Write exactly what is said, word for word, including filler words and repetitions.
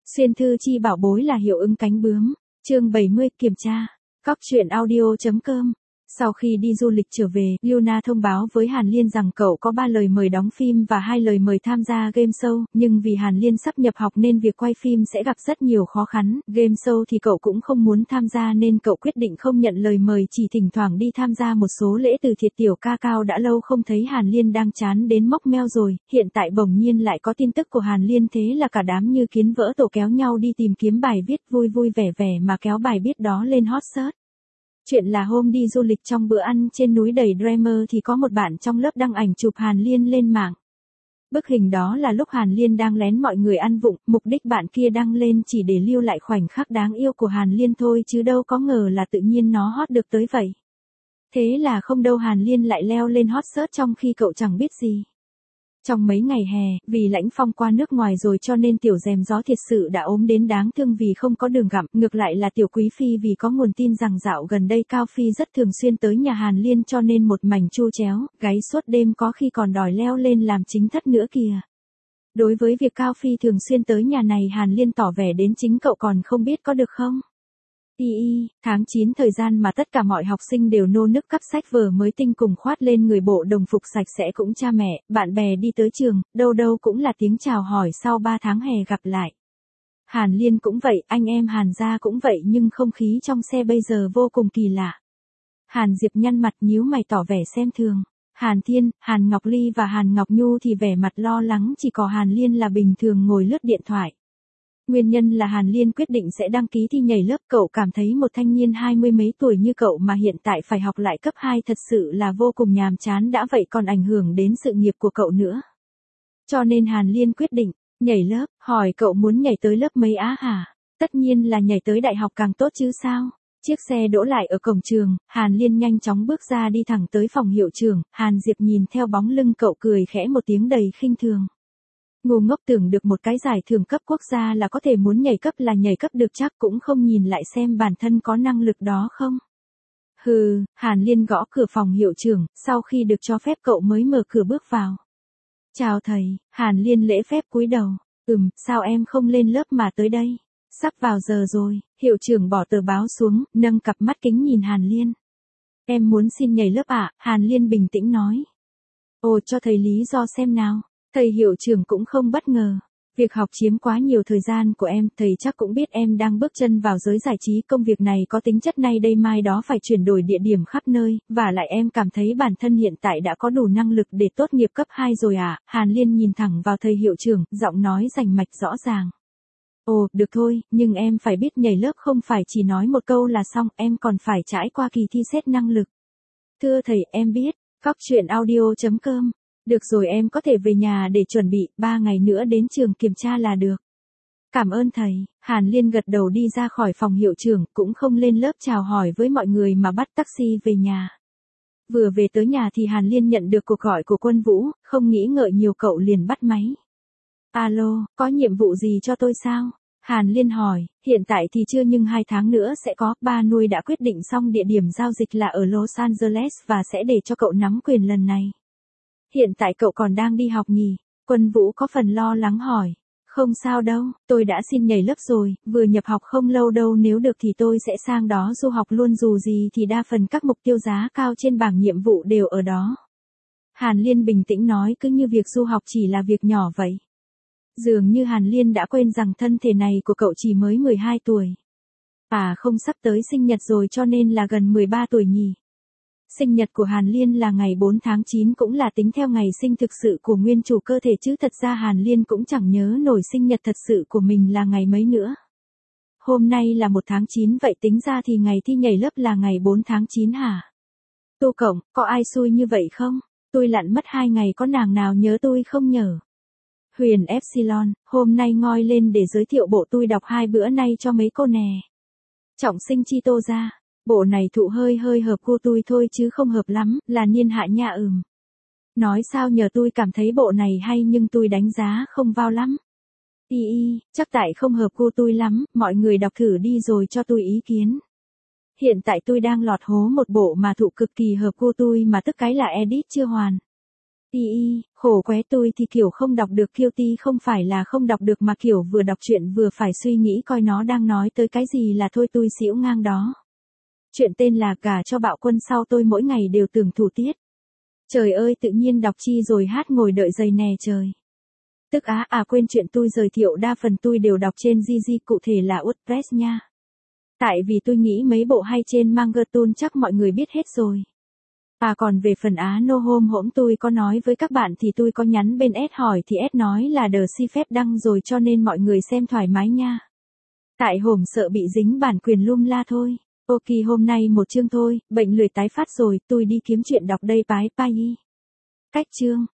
Xuyên thư chi bảo bối là hiệu ứng cánh bướm. Chương bảy mươi, kiểm tra. Cóc truyện audio chấm com. Sau khi đi du lịch trở về, Yuna thông báo với Hàn Liên rằng cậu có ba lời mời đóng phim và hai lời mời tham gia game show, nhưng vì Hàn Liên sắp nhập học nên việc quay phim sẽ gặp rất nhiều khó khăn, game show thì cậu cũng không muốn tham gia nên cậu quyết định không nhận lời mời, chỉ thỉnh thoảng đi tham gia một số lễ từ thiệt. Tiểu ca cao đã lâu không thấy Hàn Liên đang chán đến mốc meo rồi, hiện tại bỗng nhiên lại có tin tức của Hàn Liên, thế là cả đám như kiến vỡ tổ kéo nhau đi tìm kiếm bài viết vui vui vẻ vẻ mà kéo bài viết đó lên hot search. Chuyện là hôm đi du lịch trong bữa ăn trên núi đầy drama thì có một bạn trong lớp đăng ảnh chụp Hàn Liên lên mạng. Bức hình đó là lúc Hàn Liên đang lén mọi người ăn vụng, mục đích bạn kia đăng lên chỉ để lưu lại khoảnh khắc đáng yêu của Hàn Liên thôi chứ đâu có ngờ là tự nhiên nó hot được tới vậy. Thế là không đâu Hàn Liên lại leo lên hot search trong khi cậu chẳng biết gì. Trong mấy ngày hè, vì lãnh phong qua nước ngoài rồi cho nên tiểu dèm gió thiệt sự đã ốm đến đáng thương vì không có đường gặm, ngược lại là tiểu quý phi vì có nguồn tin rằng dạo gần đây Cao Phi rất thường xuyên tới nhà Hàn Liên cho nên một mảnh chu chéo, gáy suốt đêm có khi còn đòi leo lên làm chính thất nữa kìa. Đối với việc Cao Phi thường xuyên tới nhà này Hàn Liên tỏ vẻ đến chính cậu còn không biết có được không? Y y, tháng chín thời gian mà tất cả mọi học sinh đều nô nức cắp sách vở mới tinh cùng khoát lên người bộ đồng phục sạch sẽ, cũng cha mẹ, bạn bè đi tới trường, đâu đâu cũng là tiếng chào hỏi sau ba tháng hè gặp lại. Hàn Liên cũng vậy, anh em Hàn gia cũng vậy, nhưng không khí trong xe bây giờ vô cùng kỳ lạ. Hàn Diệp nhăn mặt nhíu mày tỏ vẻ xem thường. Hàn Thiên, Hàn Ngọc Ly và Hàn Ngọc Nhu thì vẻ mặt lo lắng, chỉ có Hàn Liên là bình thường ngồi lướt điện thoại. Nguyên nhân là Hàn Liên quyết định sẽ đăng ký thi nhảy lớp, cậu cảm thấy một thanh niên hai mươi mấy tuổi như cậu mà hiện tại phải học lại cấp hai thật sự là vô cùng nhàm chán, đã vậy còn ảnh hưởng đến sự nghiệp của cậu nữa. Cho nên Hàn Liên quyết định, nhảy lớp, hỏi cậu muốn nhảy tới lớp mấy á hả? Tất nhiên là nhảy tới đại học càng tốt chứ sao? Chiếc xe đỗ lại ở cổng trường, Hàn Liên nhanh chóng bước ra đi thẳng tới phòng hiệu trưởng, Hàn Diệp nhìn theo bóng lưng cậu cười khẽ một tiếng đầy khinh thường. Ngu ngốc, tưởng được một cái giải thưởng cấp quốc gia là có thể muốn nhảy cấp là nhảy cấp được, chắc cũng không nhìn lại xem bản thân có năng lực đó không. Hừ, Hàn Liên gõ cửa phòng hiệu trưởng, sau khi được cho phép cậu mới mở cửa bước vào. Chào thầy, Hàn Liên lễ phép cúi đầu. Ừm, sao em không lên lớp mà tới đây? Sắp vào giờ rồi, hiệu trưởng bỏ tờ báo xuống, nâng cặp mắt kính nhìn Hàn Liên. Em muốn xin nhảy lớp ạ, à? Hàn Liên bình tĩnh nói. Ồ, cho thầy lý do xem nào. Thầy hiệu trưởng cũng không bất ngờ. Việc học chiếm quá nhiều thời gian của em, thầy chắc cũng biết em đang bước chân vào giới giải trí, công việc này có tính chất nay đây mai đó phải chuyển đổi địa điểm khắp nơi, và lại em cảm thấy bản thân hiện tại đã có đủ năng lực để tốt nghiệp cấp hai rồi à? Hàn Liên nhìn thẳng vào thầy hiệu trưởng, giọng nói rành mạch rõ ràng. Ồ, được thôi, nhưng em phải biết nhảy lớp không phải chỉ nói một câu là xong, em còn phải trải qua kỳ thi xét năng lực. Thưa thầy, em biết. Cóc truyện audio chấm com. Được rồi, em có thể về nhà để chuẩn bị, ba ngày nữa đến trường kiểm tra là được. Cảm ơn thầy. Hàn Liên gật đầu đi ra khỏi phòng hiệu trưởng, cũng không lên lớp chào hỏi với mọi người mà bắt taxi về nhà. Vừa về tới nhà thì Hàn Liên nhận được cuộc gọi của Quân Vũ, không nghĩ ngợi nhiều cậu liền bắt máy. Alo, có nhiệm vụ gì cho tôi sao? Hàn Liên hỏi, hiện tại thì chưa nhưng hai tháng nữa sẽ có, ba nuôi đã quyết định xong địa điểm giao dịch là ở Los Angeles và sẽ để cho cậu nắm quyền lần này. Hiện tại cậu còn đang đi học nhỉ? Quân Vũ có phần lo lắng hỏi. Không sao đâu, tôi đã xin nhảy lớp rồi, vừa nhập học không lâu đâu, nếu được thì tôi sẽ sang đó du học luôn, dù gì thì đa phần các mục tiêu giá cao trên bảng nhiệm vụ đều ở đó. Hàn Liên bình tĩnh nói, cứ như việc du học chỉ là việc nhỏ vậy. Dường như Hàn Liên đã quên rằng thân thể này của cậu chỉ mới mười hai tuổi. À không, sắp tới sinh nhật rồi cho nên là gần mười ba tuổi nhỉ. Sinh nhật của Hàn Liên là ngày bốn tháng chín, cũng là tính theo ngày sinh thực sự của nguyên chủ cơ thể chứ thật ra Hàn Liên cũng chẳng nhớ nổi sinh nhật thật sự của mình là ngày mấy nữa. Hôm nay là một tháng chín, vậy tính ra thì ngày thi nhảy lớp là ngày bốn tháng chín hả? Tô Cộng, có ai xui như vậy không? Tôi lặn mất hai ngày, có nàng nào nhớ tôi không nhở? Huyền Epsilon, hôm nay ngoi lên để giới thiệu bộ tôi đọc hai bữa nay cho mấy cô nè. Trọng sinh chi tô ra. Bộ này thụ hơi hơi hợp cô tôi thôi chứ không hợp lắm, là niên hạ nha. Ừm. Nói sao nhờ, tôi cảm thấy bộ này hay nhưng tôi đánh giá không vào lắm. Y y, chắc tại không hợp cô tôi lắm, mọi người đọc thử đi rồi cho tôi ý kiến. Hiện tại tôi đang lọt hố một bộ mà thụ cực kỳ hợp cô tôi mà tức cái là edit chưa hoàn. Y y, khổ qué tôi thì kiểu không đọc được guilty không phải là không đọc được mà kiểu vừa đọc chuyện vừa phải suy nghĩ coi nó đang nói tới cái gì là thôi tôi xỉu ngang đó. Chuyện tên là Gả cho Bạo Quân sau tôi mỗi ngày đều tưởng thủ tiết. Trời ơi tự nhiên đọc chi rồi hát ngồi đợi giày nè trời. Tức á à quên chuyện tôi giới thiệu đa phần tôi đều đọc trên gi gi cụ thể là WordPress nha. Tại vì tôi nghĩ mấy bộ hay trên Mangertoon chắc mọi người biết hết rồi. À còn về phần Á nô hôm hỗn tôi có nói với các bạn thì tôi có nhắn bên S hỏi thì S nói là đờ si phép đăng rồi cho nên mọi người xem thoải mái nha. Tại hổm sợ bị dính bản quyền lum la thôi. Ok hôm nay một chương thôi, bệnh lười tái phát rồi, tôi đi kiếm chuyện đọc đây bái pai. Cách chương.